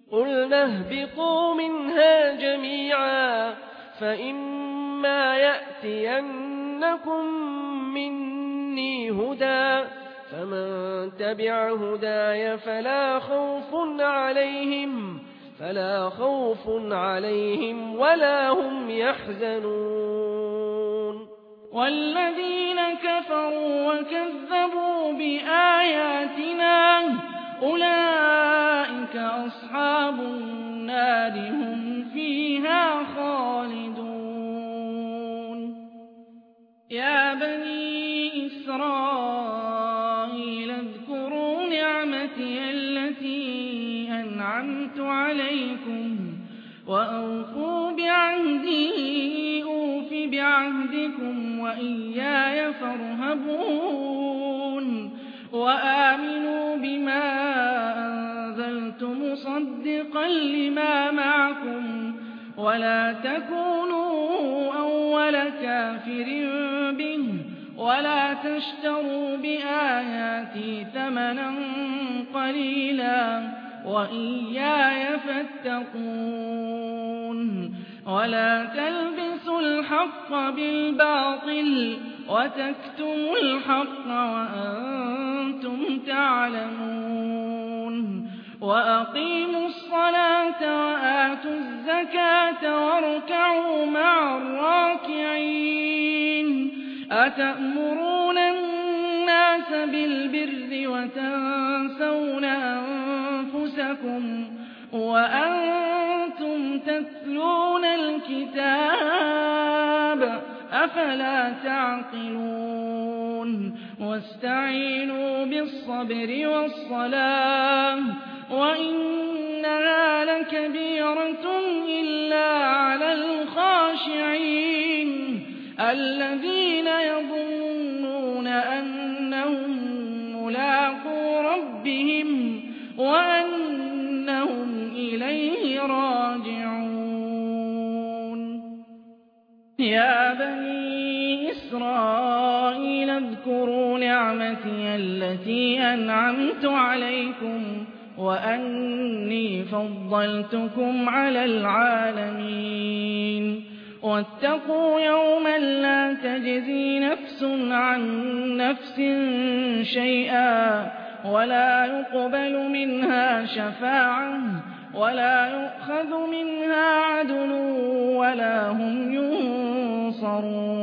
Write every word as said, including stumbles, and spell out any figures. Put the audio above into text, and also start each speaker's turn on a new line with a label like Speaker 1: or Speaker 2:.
Speaker 1: قُلْنَا اهْبِطُوا مِنْهَا جَمِيعًا فَإِمَّا يَأْتِيَنَّكُم مِّنِّي هُدًى فَمَن تَبِعَ هُدَايَ فَلَا خَوْفٌ عَلَيْهِمْ فَلَا خَوْفٌ عَلَيْهِمْ وَلَا هُمْ يَحْزَنُونَ
Speaker 2: وَالَّذِينَ كَفَرُوا وَكَذَّبُوا بِآيَاتِنَا أُولَئِكَ أَصْحَابُ النَّارِ هُمْ فِيهَا خَالِدُونَ يَا بَنِي إِسْرَائِيلَ اذْكُرُوا نِعْمَتِيَ الَّتِي أَنْعَمْتُ عَلَيْكُمْ وَأَوْفُوا بِعَهْدِي أُوفِ بِعَهْدِكُمْ وَإِيَّايَ فَارْهَبُونِ وَآمِنُوا بِمَا أَنزَلْتُ مُصَدِّقًا لِّمَا مَعَكُمْ وَلَا تَكُونُوا أَوَّلَ كَافِرٍ بِهِ وَلَا تَشْتَرُوا بِآيَاتِي ثَمَنًا قَلِيلًا وَإِيَّايَ فَاتَّقُونِ وَلَا تَلْبِسُوا الْحَقَّ بِالْبَاطِلِ وَتَكْتُمُوا الْحَقَّ وَأَنتُمْ تَعْلَمُونَ وَأَقِيمُوا الصَّلَاةَ وَآتُوا الزَّكَاةَ وَارْكَعُوا مَعَ الرَّاكِعِينَ أَتَأْمُرُونَ النَّاسَ بِالْبِرِّ وَتَنسَوْنَ أَنفُسَكُمْ وَأَنتُمْ تَتْلُونَ الْكِتَابَ أَفَلَا تَعْقِلُونَ وَاسْتَعِينُوا بِالصَّبْرِ وَالصَّلَاةِ وَإِنَّهَا لَكَبِيرَةٌ إِلَّا عَلَى الْخَاشِعِينَ الَّذِينَ يَظُنُّونَ أَنَّهُم مُّلَاقُو رَبِّهِمْ وَأَنَّهُمْ إِلَيْهِ رَاجِعُونَ يَا بَنِي إِسْرَائِيلَ اذْكُرُوا نِعْمَتِيَ الَّتِي أَنْعَمْتُ عَلَيْكُمْ وَأَنِّي فَضَّلْتُكُمْ عَلَى الْعَالَمِينَ وَاتَّقُوا يَوْمًا لَّا تَجْزِي نَفْسٌ عَن نَّفْسٍ شَيْئًا وَلَا يُقْبَلُ مِنْهَا شَفَاعَةٌ وَلَا يُؤْخَذُ مِنْهَا عَدْلٌ وَلَا هُمْ يُنصَرُونَ